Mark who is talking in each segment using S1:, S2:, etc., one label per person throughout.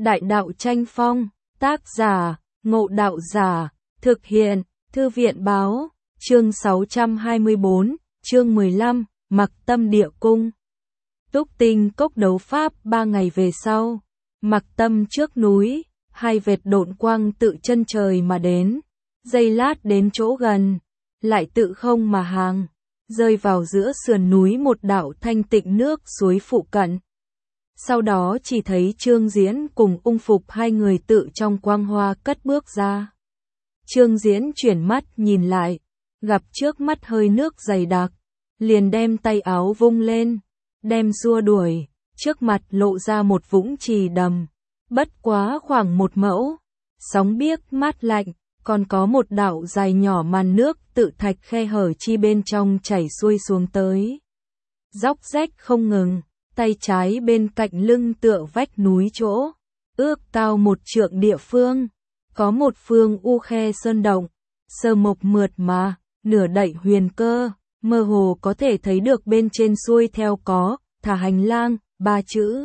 S1: Đại đạo tranh phong, tác giả, Ngộ Đạo Giả, thực hiện, Thư viện báo, chương 624, chương 15, Mặc Tâm Địa Cung. Túc Tinh cốc đấu pháp 3 ngày về sau, Mặc Tâm trước núi, hai vệt độn quang tự chân trời mà đến, giây lát đến chỗ gần, lại tự không mà hàng, rơi vào giữa sườn núi một đạo thanh tịnh nước suối phụ cận. Sau đó chỉ thấy Trương Diễn cùng Ung Phục hai người tự trong quang hoa cất bước ra. Trương Diễn chuyển mắt nhìn lại, gặp trước mắt hơi nước dày đặc, liền đem tay áo vung lên, đem xua đuổi, trước mặt lộ ra một vũng trì đầm, bất quá khoảng 1 mẫu, sóng biếc mát lạnh, còn có một đạo dài nhỏ màn nước tự thạch khe hở chi bên trong chảy xuôi xuống tới. Róc rách không ngừng, tay trái bên cạnh lưng tựa vách núi chỗ, ước cao 1 trượng địa phương, có một phương u khe sơn động, sơ mộc mượt mà, nửa đậy huyền cơ, mơ hồ có thể thấy được bên trên xuôi theo có, thả hành lang, 3 chữ.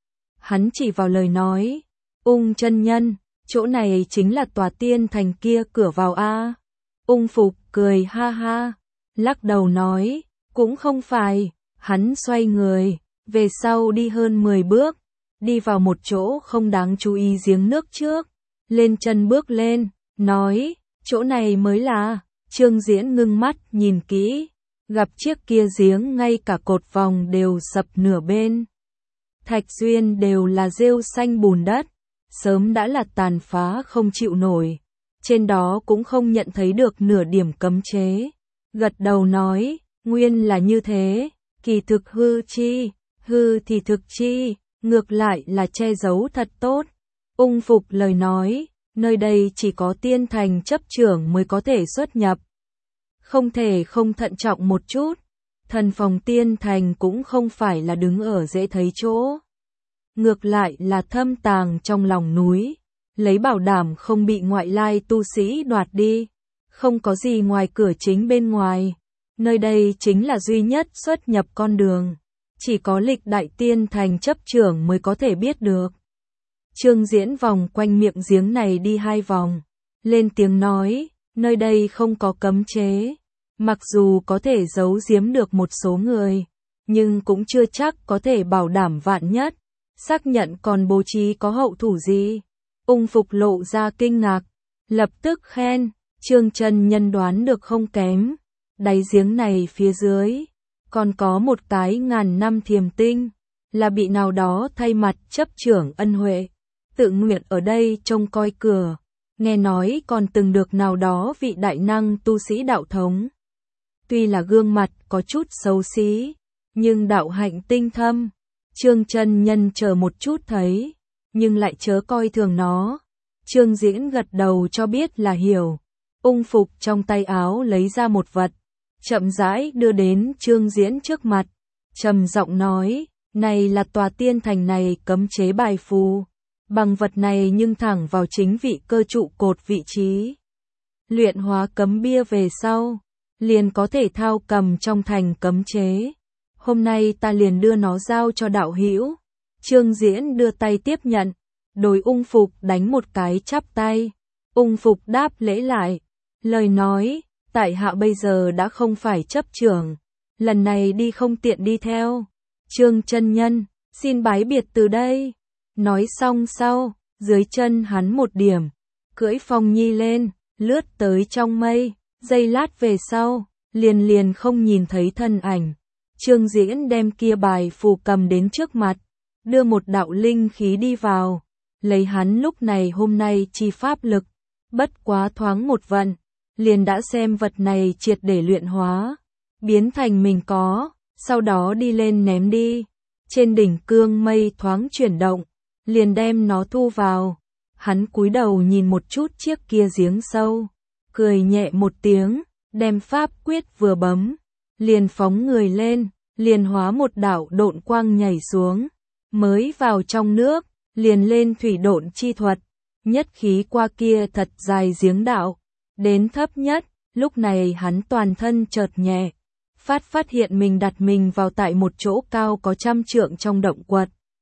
S1: Hắn chỉ vào lời nói, Ung chân nhân, chỗ này chính là tòa tiên thành kia cửa vào a. Ung Phục cười ha ha, lắc đầu nói, cũng không phải, hắn xoay người, về sau đi hơn 10 bước, đi vào một chỗ không đáng chú ý giếng nước trước, lên chân bước lên, nói, chỗ này mới là. Trương Diễn ngưng mắt nhìn kỹ, gặp chiếc kia giếng ngay cả cột vòng đều sập nửa bên. Thạch duyên đều là rêu xanh bùn đất, sớm đã là tàn phá không chịu nổi, trên đó cũng không nhận thấy được nửa điểm cấm chế. Gật đầu nói, nguyên là như thế, kỳ thực hư chi, hư thì thực chi, ngược lại là che giấu thật tốt. Ung Phục lời nói, nơi đây chỉ có tiên thành chấp trưởng mới có thể xuất nhập. Không thể không thận trọng một chút, thần phòng tiên thành cũng không phải là đứng ở dễ thấy chỗ. Ngược lại là thâm tàng trong lòng núi, lấy bảo đảm không bị ngoại lai tu sĩ đoạt đi. Không có gì ngoài cửa chính bên ngoài, nơi đây chính là duy nhất xuất nhập con đường. Chỉ có lịch đại tiên thành chấp trưởng mới có thể biết được. Trương Diễn vòng quanh miệng giếng này đi 2 vòng, lên tiếng nói, nơi đây không có cấm chế, mặc dù có thể giấu giếm được một số người, nhưng cũng chưa chắc có thể bảo đảm vạn nhất, xác nhận còn bố trí có hậu thủ gì. Ung Phục lộ ra kinh ngạc, lập tức khen, Trương chân nhân đoán được không kém, đáy giếng này phía dưới còn có một cái ngàn năm thiềm tinh, là bị nào đó thay mặt chấp trưởng ân huệ, tự nguyện ở đây trông coi cửa, nghe nói còn từng được nào đó vị đại năng tu sĩ đạo thống. Tuy là gương mặt có chút xấu xí, nhưng đạo hạnh tinh thâm, Trương chân nhân chờ một chút thấy, nhưng lại chớ coi thường nó. Trương Diễn gật đầu cho biết là hiểu. Ung Phục trong tay áo lấy ra một vật, chậm rãi đưa đến Trương Diễn trước mặt, trầm giọng nói, này là tòa tiên thành này cấm chế bài phù, bằng vật này nhưng thẳng vào chính vị cơ trụ cột vị trí. Luyện hóa cấm bia về sau, liền có thể thao cầm trong thành cấm chế. Hôm nay ta liền đưa nó giao cho đạo hữu. Trương Diễn đưa tay tiếp nhận, đối Ung Phục đánh một cái chắp tay. Ung Phục đáp lễ lại, lời nói, tại hạ bây giờ đã không phải chấp trưởng, lần này đi không tiện đi theo. Trương chân nhân, xin bái biệt từ đây. Nói xong sau, dưới chân hắn một điểm, cưỡi phong nhi lên, lướt tới trong mây, giây lát về sau, liền không nhìn thấy thân ảnh. Trương Diễn đem kia bài phù cầm đến trước mặt, đưa một đạo linh khí đi vào, lấy hắn lúc này hôm nay chi pháp lực, bất quá thoáng một vận, liền đã xem vật này triệt để luyện hóa, biến thành mình có, sau đó đi lên ném đi. Trên đỉnh cương mây thoáng chuyển động, liền đem nó thu vào. Hắn cúi đầu nhìn một chút chiếc kia giếng sâu, cười nhẹ một tiếng, đem pháp quyết vừa bấm, liền phóng người lên, liền hóa một đạo độn quang nhảy xuống, mới vào trong nước, liền lên thủy độn chi thuật, nhất khí qua kia thật dài giếng đạo, đến thấp nhất, lúc này hắn toàn thân chợt nhẹ, phát hiện mình đặt mình vào tại một chỗ cao có 100 trượng trong động quật.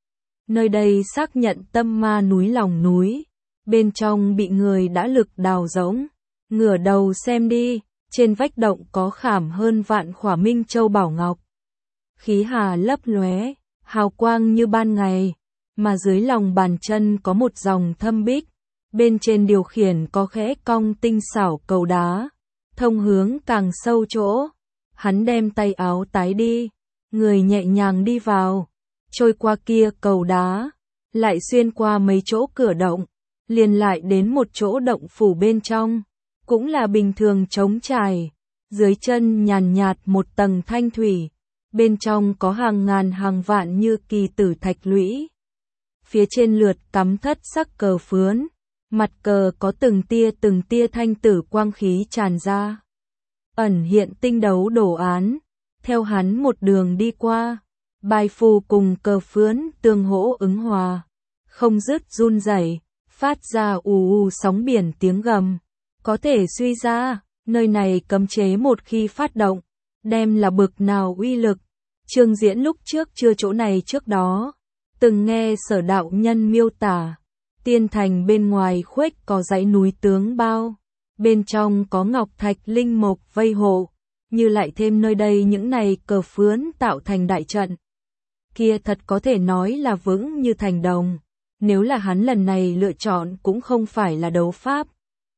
S1: Nơi đây xác nhận tâm ma núi lòng núi, bên trong bị người đã lực đào rỗng. Ngửa đầu xem đi, trên vách động có khảm hơn vạn khỏa minh châu bảo ngọc. Khí hà lấp lóe, hào quang như ban ngày, mà dưới lòng bàn chân có một dòng thâm bích, bên trên điều khiển có khẽ cong tinh xảo cầu đá, thông hướng càng sâu chỗ. Hắn đem tay áo tái đi, người nhẹ nhàng đi vào, trôi qua kia cầu đá, lại xuyên qua mấy chỗ cửa động, liền lại đến một chỗ động phủ bên trong, cũng là bình thường trống trải, dưới chân nhàn nhạt một tầng thanh thủy, bên trong có hàng ngàn hàng vạn như kỳ tử thạch lũy. Phía trên lượt cắm thất sắc cờ phướn, mặt cờ có từng tia thanh tử quang khí tràn ra, ẩn hiện tinh đấu đồ án. Theo hắn một đường đi qua, bài phù cùng cờ phướn tương hỗ ứng hòa, không dứt run rẩy, phát ra ù ù sóng biển tiếng gầm. Có thể suy ra, nơi này cấm chế một khi phát động, đem là bực nào uy lực. Trương Diễn lúc trước chưa chỗ này trước đó, từng nghe Sở đạo nhân miêu tả, tiên thành bên ngoài khuếch có dãy núi tướng bao, bên trong có ngọc thạch linh mộc vây hộ, như lại thêm nơi đây những này cờ phướn tạo thành đại trận. Kia thật có thể nói là vững như thành đồng, nếu là hắn lần này lựa chọn cũng không phải là đấu pháp,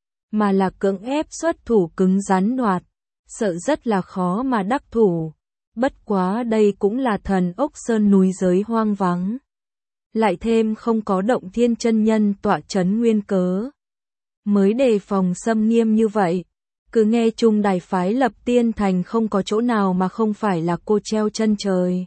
S1: mà là cưỡng ép xuất thủ cứng rắn đoạt, sợ rất là khó mà đắc thủ. Bất quá đây cũng là thần ốc sơn núi giới hoang vắng, lại thêm không có Động Thiên chân nhân tọa chấn nguyên cớ, mới đề phòng xâm nghiêm như vậy. Cứ nghe Trung Đài phái lập tiên thành không có chỗ nào mà không phải là cô treo chân trời.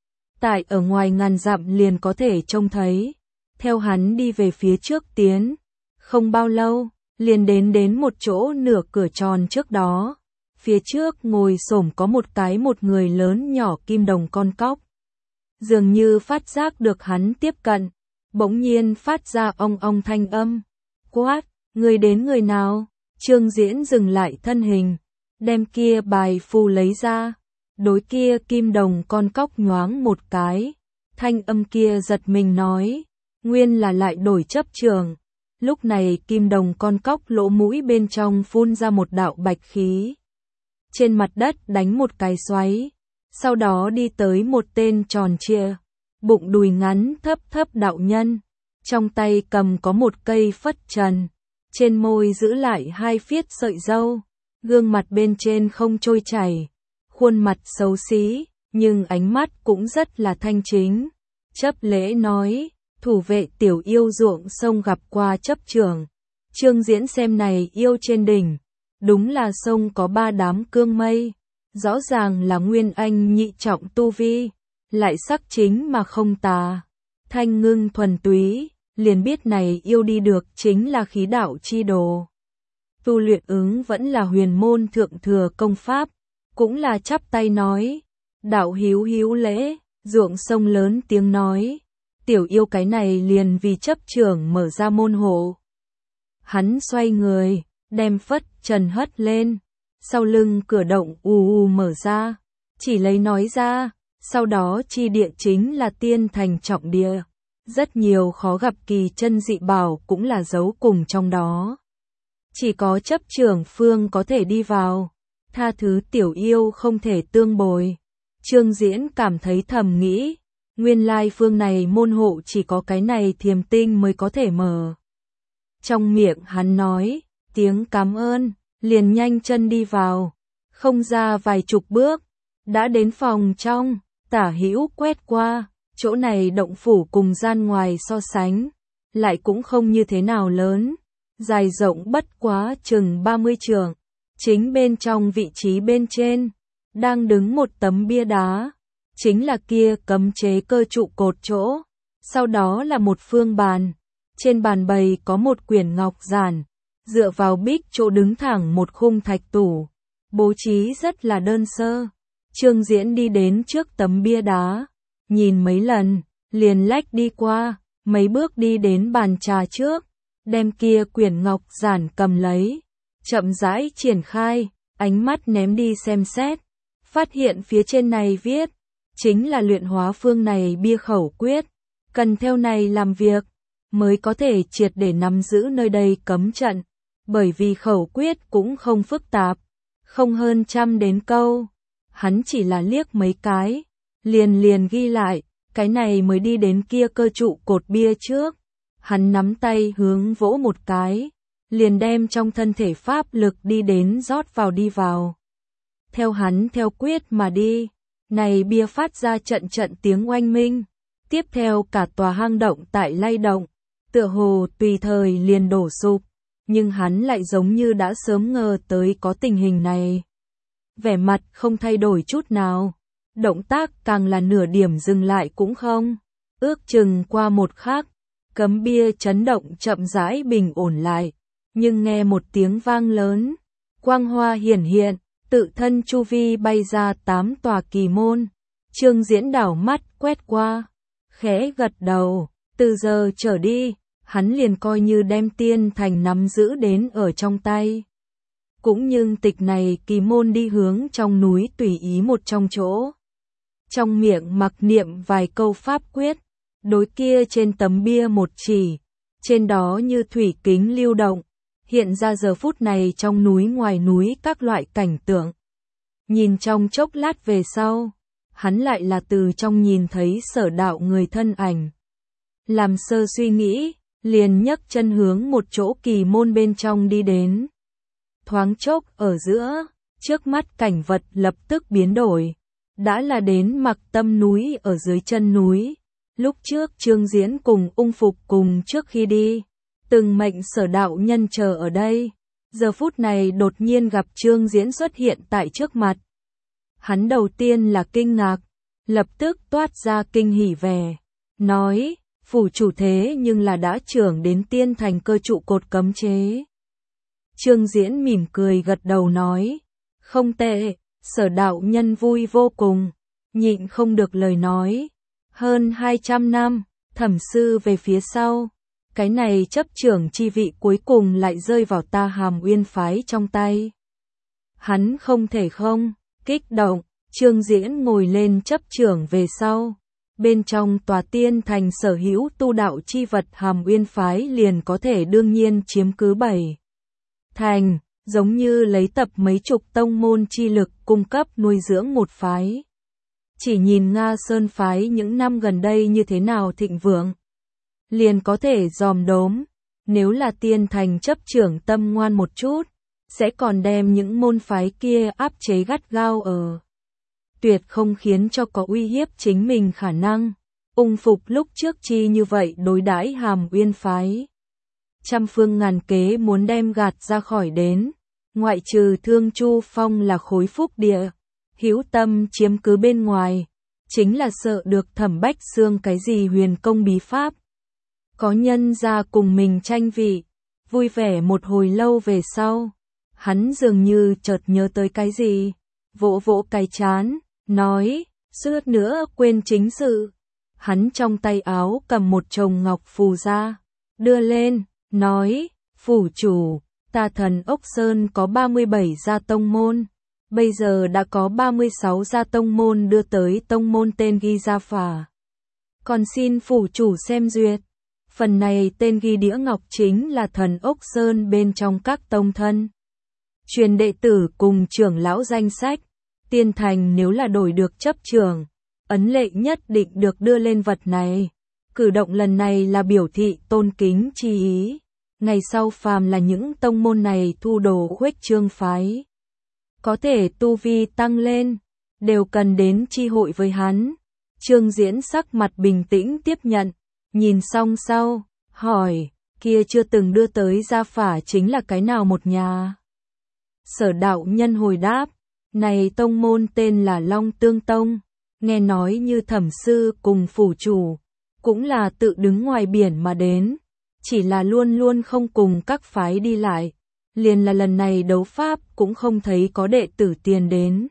S1: Tại ở ngoài ngàn dặm liền có thể trông thấy. Theo hắn đi về phía trước tiến, không bao lâu, liền đến một chỗ nửa cửa tròn trước đó. Phía trước ngồi xổm có một người lớn nhỏ kim đồng con cóc. Dường như phát giác được hắn tiếp cận, bỗng nhiên phát ra ong ong thanh âm. Quát, người đến người nào? Trương Diễn dừng lại thân hình, đem kia bài phù lấy ra, đối kia kim đồng con cóc nhoáng một cái. Thanh âm kia giật mình nói, nguyên là lại đổi chấp trường. Lúc này kim đồng con cóc lỗ mũi bên trong phun ra một đạo bạch khí. Trên mặt đất đánh một cái xoáy, sau đó đi tới một tên tròn trịa, bụng đùi ngắn thấp thấp đạo nhân, trong tay cầm có một cây phất trần, trên môi giữ lại hai phiết sợi râu, gương mặt bên trên không trôi chảy, khuôn mặt xấu xí, nhưng ánh mắt cũng rất là thanh chính. Chấp lễ nói, thủ vệ tiểu yêu ruộng sông gặp qua chấp trưởng. Trương Diễn xem này yêu trên đỉnh, đúng là sông có 3 đám cương mây, rõ ràng là nguyên anh nhị trọng tu vi, lại sắc chính mà không tà, thanh ngưng thuần túy, liền biết này yêu đi được chính là khí đạo chi đồ. Tu luyện ứng vẫn là huyền môn thượng thừa công pháp, cũng là chắp tay nói, đạo hiếu hiếu lễ. Ruộng sông lớn tiếng nói, tiểu yêu cái này liền vì chấp trưởng mở ra môn hộ. Hắn xoay người, đem phất trần hất lên, sau lưng cửa động ù ù mở ra, chỉ lấy nói ra, sau đó chi địa chính là tiên thành trọng địa. Rất nhiều khó gặp kỳ chân dị bảo cũng là giấu cùng trong đó. Chỉ có chấp trưởng phương có thể đi vào, tha thứ tiểu yêu không thể tương bồi. Trương Diễn cảm thấy thầm nghĩ, nguyên lai phương này môn hộ chỉ có cái này thiềm tinh mới có thể mở. Trong miệng hắn nói, tiếng cảm ơn, liền nhanh chân đi vào, không ra vài chục bước, đã đến phòng trong, tả hữu quét qua, chỗ này động phủ cùng gian ngoài so sánh, lại cũng không như thế nào lớn, dài rộng bất quá chừng 30 trượng, chính bên trong vị trí bên trên, đang đứng một tấm bia đá, chính là kia cấm chế cơ trụ cột chỗ, sau đó là một phương bàn, trên bàn bày có một quyển ngọc giản, dựa vào bích chỗ đứng thẳng một khung thạch tủ, bố trí rất là đơn sơ. Trương Diễn đi đến trước tấm bia đá, nhìn mấy lần, liền lách đi qua, mấy bước đi đến bàn trà trước, đem kia quyển ngọc giản cầm lấy, chậm rãi triển khai, ánh mắt ném đi xem xét, phát hiện phía trên này viết, chính là luyện hóa phương này bia khẩu quyết, cần theo này làm việc, mới có thể triệt để nắm giữ nơi đây cấm trận, bởi vì khẩu quyết cũng không phức tạp, không hơn trăm đến câu, hắn chỉ là liếc mấy cái, liền ghi lại, cái này mới đi đến kia cơ trụ cột bia trước, hắn nắm tay hướng vỗ một cái, liền đem trong thân thể pháp lực đi đến rót vào đi vào. Theo hắn theo quyết mà đi, này bia phát ra trận tiếng oanh minh, tiếp theo cả tòa hang động tại lay động, tựa hồ tùy thời liền đổ sụp, nhưng hắn lại giống như đã sớm ngờ tới có tình hình này. Vẻ mặt không thay đổi chút nào, động tác càng là nửa điểm dừng lại cũng không, ước chừng qua một khắc, cấm bia chấn động chậm rãi bình ổn lại, nhưng nghe một tiếng vang lớn, quang hoa hiển hiện, tự thân chu vi bay ra 8 tòa kỳ môn, Trương Diễn đảo mắt quét qua, khẽ gật đầu, từ giờ trở đi, hắn liền coi như đem tiên thành nắm giữ đến ở trong tay. Cũng nhưng tịch này kỳ môn đi hướng trong núi tùy ý một trong chỗ. Trong miệng mặc niệm vài câu pháp quyết, đối kia trên tấm bia một chỉ, trên đó như thủy kính lưu động, hiện ra giờ phút này trong núi ngoài núi các loại cảnh tượng. Nhìn trong chốc lát về sau, hắn lại là từ trong nhìn thấy Sở Đạo người thân ảnh. Làm sơ suy nghĩ, liền nhấc chân hướng một chỗ kỳ môn bên trong đi đến. Thoáng chốc ở giữa, trước mắt cảnh vật lập tức biến đổi. Đã là đến Mặc Tâm núi ở dưới chân núi. Lúc trước Trương Diễn cùng Ung Phục cùng trước khi đi, từng mệnh Sở Đạo nhân chờ ở đây. Giờ phút này đột nhiên gặp Trương Diễn xuất hiện tại trước mặt. Hắn đầu tiên là kinh ngạc, lập tức toát ra kinh hỉ vẻ, nói, phủ chủ thế nhưng là đã trưởng đến tiên thành cơ trụ cột cấm chế. Trương Diễn mỉm cười gật đầu nói, không tệ, Sở Đạo nhân vui vô cùng, nhịn không được lời nói, hơn 200 năm, thẩm sư về phía sau, cái này chấp trưởng chi vị cuối cùng lại rơi vào ta Hàm Uyên phái trong tay. Hắn không thể không, kích động, Trương Diễn ngồi lên chấp trưởng về sau. Bên trong tòa tiên thành sở hữu tu đạo chi vật Hàm Uyên phái liền có thể đương nhiên chiếm cứ 7 thành, giống như lấy tập mấy chục tông môn chi lực cung cấp nuôi dưỡng một phái. Chỉ nhìn Nga Sơn phái những năm gần đây như thế nào thịnh vượng, liền có thể dòm đốm, nếu là tiên thành chấp trưởng tâm ngoan một chút, sẽ còn đem những môn phái kia áp chế gắt gao ở. Tuyệt không khiến cho có uy hiếp chính mình khả năng. Ung Phục lúc trước chi như vậy đối đãi Hàm Uyên phái. Trăm phương ngàn kế muốn đem gạt ra khỏi đến, ngoại trừ Thương Chu Phong là khối phúc địa, hữu tâm chiếm cứ bên ngoài, chính là sợ được Thẩm Bách Xương cái gì huyền công bí pháp. Có nhân ra cùng mình tranh vị, vui vẻ một hồi lâu về sau, hắn dường như chợt nhớ tới cái gì, vỗ vỗ cái trán, nói, suýt nữa quên chính sự. Hắn trong tay áo cầm một chồng ngọc phù ra, đưa lên, nói, phủ chủ, ta Thần Ốc Sơn có 37 gia tông môn, bây giờ đã có 36 gia tông môn đưa tới tông môn tên ghi ra phả. Còn xin phủ chủ xem duyệt. Phần này tên ghi đĩa ngọc chính là Thần Ốc Sơn bên trong các tông thân. Truyền đệ tử cùng trưởng lão danh sách, tiên thành nếu là đổi được chấp trưởng, ấn lệ nhất định được đưa lên vật này. Cử động lần này là biểu thị tôn kính chi ý. Ngày sau phàm là những tông môn này thu đồ khuếch trương phái, có thể tu vi tăng lên, đều cần đến chi hội với hắn. Trương Diễn sắc mặt bình tĩnh tiếp nhận, nhìn xong sau, hỏi, kia chưa từng đưa tới gia phả chính là cái nào một nhà? Sở Đạo nhân hồi đáp, này tông môn tên là Long Tương Tông, nghe nói như thẩm sư cùng phủ chủ, cũng là tự đứng ngoài biển mà đến, chỉ là luôn luôn không cùng các phái đi lại, liền là lần này đấu pháp cũng không thấy có đệ tử tiền đến.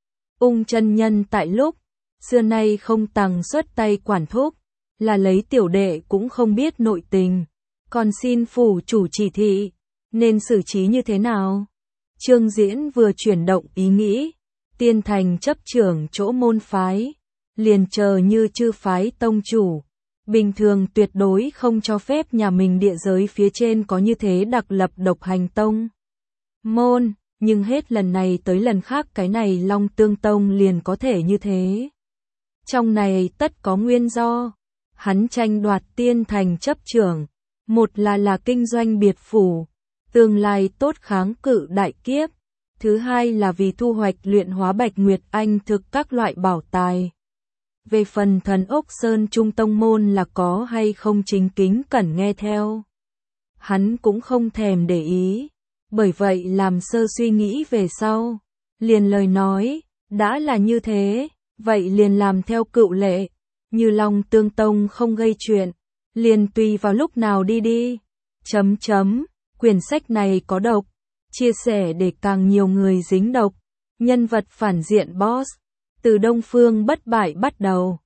S1: Ung chân nhân tại lúc, xưa nay không tằng xuất tay quản thúc, là lấy tiểu đệ cũng không biết nội tình, còn xin phủ chủ chỉ thị, nên xử trí như thế nào? Trương Diễn vừa chuyển động ý nghĩ, tiên thành chấp trưởng chỗ môn phái, liền chờ như chư phái tông chủ, Bình thường tuyệt đối không cho phép nhà mình địa giới phía trên có như thế đặc lập độc hành tông môn, nhưng hết lần này tới lần khác cái này Long Tương Tông liền có thể như thế. Trong này tất có nguyên do, hắn tranh đoạt tiên thành chấp trưởng, một là kinh doanh biệt phủ, tương lai tốt kháng cự đại kiếp, thứ hai là vì thu hoạch luyện hóa Bạch Nguyệt Anh thực các loại bảo tài. Về phần Thần Ốc Sơn Trung Tông môn là có hay không chính kính cẩn nghe theo, hắn cũng không thèm để ý, bởi vậy làm sơ suy nghĩ về sau, liền lời nói, đã là như thế, vậy liền làm theo cựu lệ, như Long Tương Tông không gây chuyện, liền tùy vào lúc nào đi đi. Quyển sách này có độc, chia sẻ để càng nhiều người dính độc, nhân vật phản diện boss, từ Đông Phương bất bại bắt đầu.